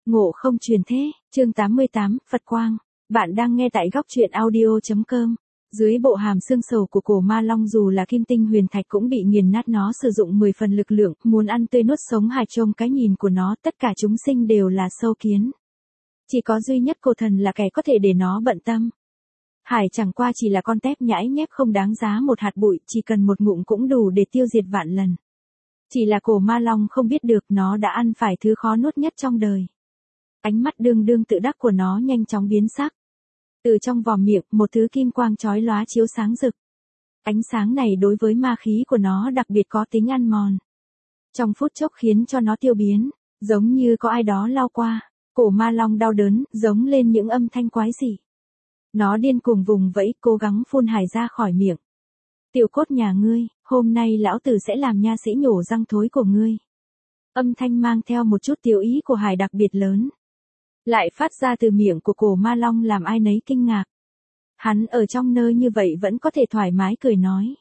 Ngộ không truyền thế, chương 88, Phật Quang. Bạn đang nghe tại góc truyện audio.com. Dưới bộ hàm xương sầu của cổ ma long dù là kim tinh huyền thạch cũng bị nghiền nát, nó sử dụng 10 phần lực lượng, muốn ăn tươi nuốt sống hài. Trong cái nhìn của nó, tất cả chúng sinh đều là sâu kiến. Chỉ có duy nhất cổ thần là kẻ có thể để nó bận tâm. Hải chẳng qua chỉ là con tép nhãi nhép không đáng giá một hạt bụi, chỉ cần một ngụm cũng đủ để tiêu diệt vạn lần. Chỉ là cổ ma long không biết được nó đã ăn phải thứ khó nuốt nhất trong đời. Ánh mắt đương đương tự đắc của nó nhanh chóng biến sắc. Từ trong vòm miệng, một thứ kim quang chói lóa chiếu sáng rực. Ánh sáng này đối với ma khí của nó đặc biệt có tính ăn mòn. Trong phút chốc khiến cho nó tiêu biến, giống như có ai đó lao qua. Cổ ma long đau đớn, giống lên những âm thanh quái dị. Nó điên cuồng vùng vẫy, cố gắng phun hải ra khỏi miệng. Tiểu cốt nhà ngươi, hôm nay lão tử sẽ làm nha sĩ nhổ răng thối của ngươi. Âm thanh mang theo một chút tiểu ý của hải đặc biệt lớn. Lại phát ra từ miệng của cổ ma long làm ai nấy kinh ngạc. Hắn ở trong nơi như vậy vẫn có thể thoải mái cười nói.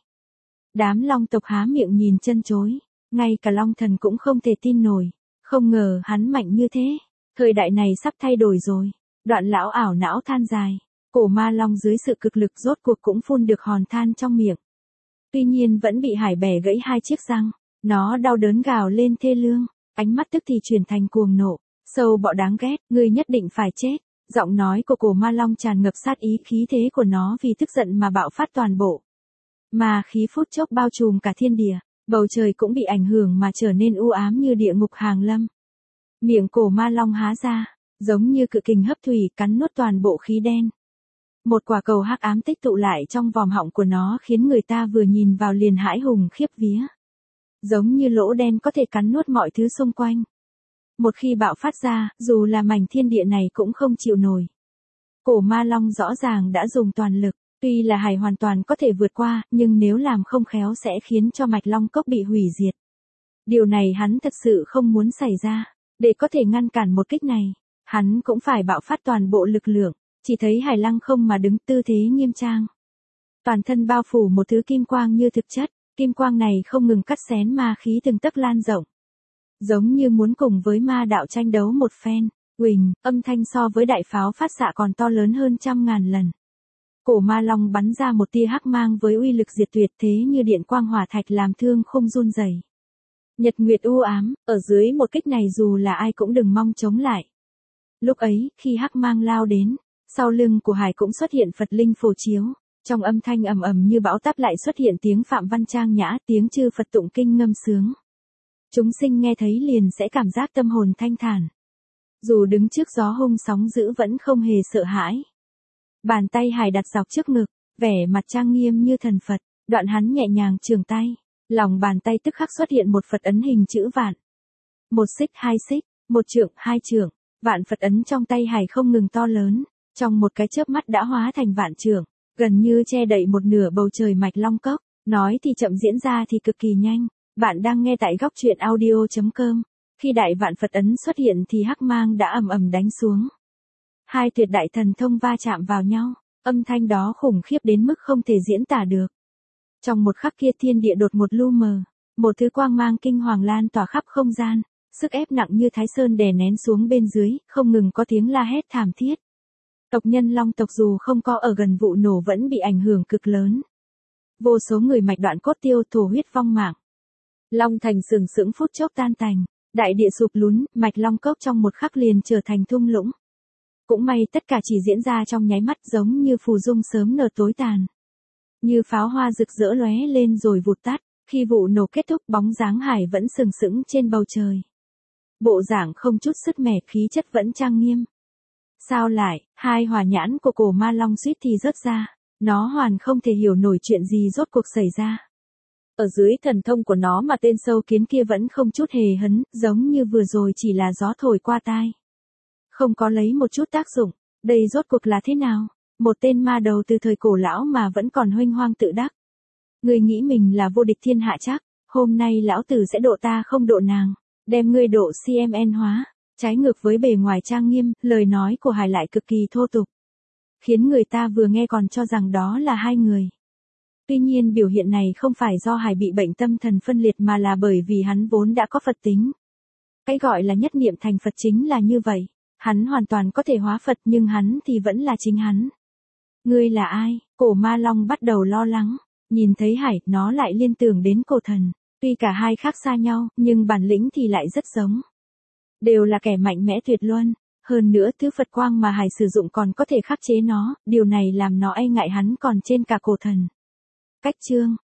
Đám long tộc há miệng nhìn chân chối. Ngay cả long thần cũng không thể tin nổi. Không ngờ hắn mạnh như thế. Thời đại này sắp thay đổi rồi. Đoạn lão ảo não than dài. Cổ ma long dưới sự cực lực rốt cuộc cũng phun được hòn than trong miệng. Tuy nhiên vẫn bị hải bẻ gãy 2 chiếc răng. Nó đau đớn gào lên thê lương. Ánh mắt tức thì chuyển thành cuồng nộ. Sâu bọ đáng ghét, ngươi nhất định phải chết. Giọng nói của cổ ma long tràn ngập sát ý, khí thế của nó vì tức giận mà bạo phát toàn bộ. Mà khí phút chốc bao trùm cả thiên địa, bầu trời cũng bị ảnh hưởng mà trở nên u ám như địa ngục hàng lâm. Miệng cổ ma long há ra, giống như cự kình hấp thủy cắn nuốt toàn bộ khí đen. Một quả cầu hắc ám tích tụ lại trong vòm họng của nó khiến người ta vừa nhìn vào liền hãi hùng khiếp vía. Giống như lỗ đen có thể cắn nuốt mọi thứ xung quanh. Một khi bạo phát ra, dù là mảnh thiên địa này cũng không chịu nổi. Cổ ma long rõ ràng đã dùng toàn lực, tuy là hải hoàn toàn có thể vượt qua, nhưng nếu làm không khéo sẽ khiến cho mạch long cốc bị hủy diệt. Điều này hắn thật sự không muốn xảy ra. Để có thể ngăn cản một kích này, hắn cũng phải bạo phát toàn bộ lực lượng. Chỉ thấy hải lăng không mà đứng tư thế nghiêm trang. Toàn thân bao phủ một thứ kim quang như thực chất, kim quang này không ngừng cắt xén ma khí từng tấc lan rộng. Giống như muốn cùng với ma đạo tranh đấu một phen, uỳnh, âm thanh so với đại pháo phát xạ còn to lớn hơn 100.000 lần. Cổ ma long bắn ra một tia hắc mang với uy lực diệt tuyệt thế như điện quang hỏa thạch làm thương không run rẩy. Nhật nguyệt u ám, ở dưới một kích này dù là ai cũng đừng mong chống lại. Lúc ấy, khi hắc mang lao đến, sau lưng của hải cũng xuất hiện Phật linh phổ chiếu, trong âm thanh ầm ầm như bão táp lại xuất hiện tiếng Phạm Văn Trang nhã, tiếng chư Phật tụng kinh ngâm sướng. Chúng sinh nghe thấy liền sẽ cảm giác tâm hồn thanh thản. Dù đứng trước gió hung sóng dữ vẫn không hề sợ hãi. Bàn tay hải đặt dọc trước ngực, vẻ mặt trang nghiêm như thần Phật, đoạn hắn nhẹ nhàng chưởng tay, lòng bàn tay tức khắc xuất hiện một Phật ấn hình chữ vạn. 1 xích 2 xích, 1 trượng 2 trượng, vạn Phật ấn trong tay hải không ngừng to lớn, trong một cái chớp mắt đã hóa thành vạn trượng, gần như che đậy một nửa bầu trời mạch long cốc, nói thì chậm diễn ra thì cực kỳ nhanh. Bạn đang nghe tại góc truyện audio.com. Khi đại vạn Phật ấn xuất hiện thì hắc mang đã ầm ầm đánh xuống. Hai tuyệt đại thần thông va chạm vào nhau, âm thanh đó khủng khiếp đến mức không thể diễn tả được. Trong một khắc kia thiên địa đột một lu mờ, một thứ quang mang kinh hoàng lan tỏa khắp không gian, sức ép nặng như Thái Sơn đè nén xuống bên dưới, không ngừng có tiếng la hét thảm thiết. Tộc nhân long tộc dù không có ở gần vụ nổ vẫn bị ảnh hưởng cực lớn. Vô số người mạch đoạn cốt tiêu, thổ huyết vong mạng. Long thành sừng sững phút chốc tan tành, đại địa sụp lún, mạch long cốc trong một khắc liền trở thành thung lũng. Cũng may tất cả chỉ diễn ra trong nháy mắt, giống như phù dung sớm nở tối tàn. Như pháo hoa rực rỡ lóe lên rồi vụt tắt, khi vụ nổ kết thúc bóng dáng hải vẫn sừng sững trên bầu trời. Bộ dạng không chút sứt mẻ, khí chất vẫn trang nghiêm. Sao lại, hai hỏa nhãn của cổ ma long suýt thì rớt ra, nó hoàn không thể hiểu nổi chuyện gì rốt cuộc xảy ra. Ở dưới thần thông của nó mà tên sâu kiến kia vẫn không chút hề hấn, giống như vừa rồi chỉ là gió thổi qua tai. Không có lấy một chút tác dụng, đây rốt cuộc là thế nào? Một tên ma đầu từ thời cổ lão mà vẫn còn huênh hoang tự đắc. Ngươi nghĩ mình là vô địch thiên hạ chắc, hôm nay lão tử sẽ độ ta không độ nàng, đem ngươi độ CMN hóa. Trái ngược với bề ngoài trang nghiêm, lời nói của hải lại cực kỳ thô tục. Khiến người ta vừa nghe còn cho rằng đó là hai người. Tuy nhiên biểu hiện này không phải do hải bị bệnh tâm thần phân liệt mà là bởi vì hắn vốn đã có Phật tính. Cái gọi là nhất niệm thành Phật chính là như vậy. Hắn hoàn toàn có thể hóa Phật nhưng hắn thì vẫn là chính hắn. Ngươi là ai? Cổ ma long bắt đầu lo lắng. Nhìn thấy Hải, nó lại liên tưởng đến cổ thần. Tuy cả hai khác xa nhau, nhưng bản lĩnh thì lại rất giống. Đều là kẻ mạnh mẽ tuyệt luân. Hơn nữa thứ Phật quang mà Hải sử dụng còn có thể khắc chế nó, điều này làm nó e ngại hắn còn trên cả cổ thần. Cách chương